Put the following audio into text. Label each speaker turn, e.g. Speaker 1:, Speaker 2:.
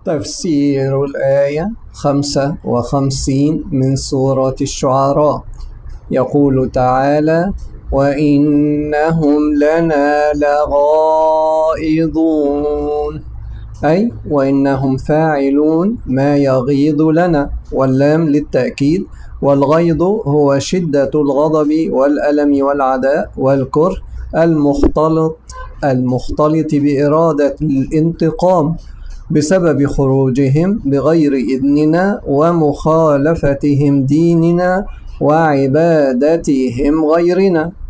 Speaker 1: تفسير الآية 55 من سورة الشعراء. يقول تعالى: وإنهم لنا لغائظون، أي وإنهم فاعلون ما يغيظ لنا، واللام للتأكيد. والغيظ هو شدة الغضب والألم والعداء والكره المختلط بإرادة الانتقام بسبب خروجهم بغير إذننا ومخالفتهم ديننا وعبادتهم غيرنا.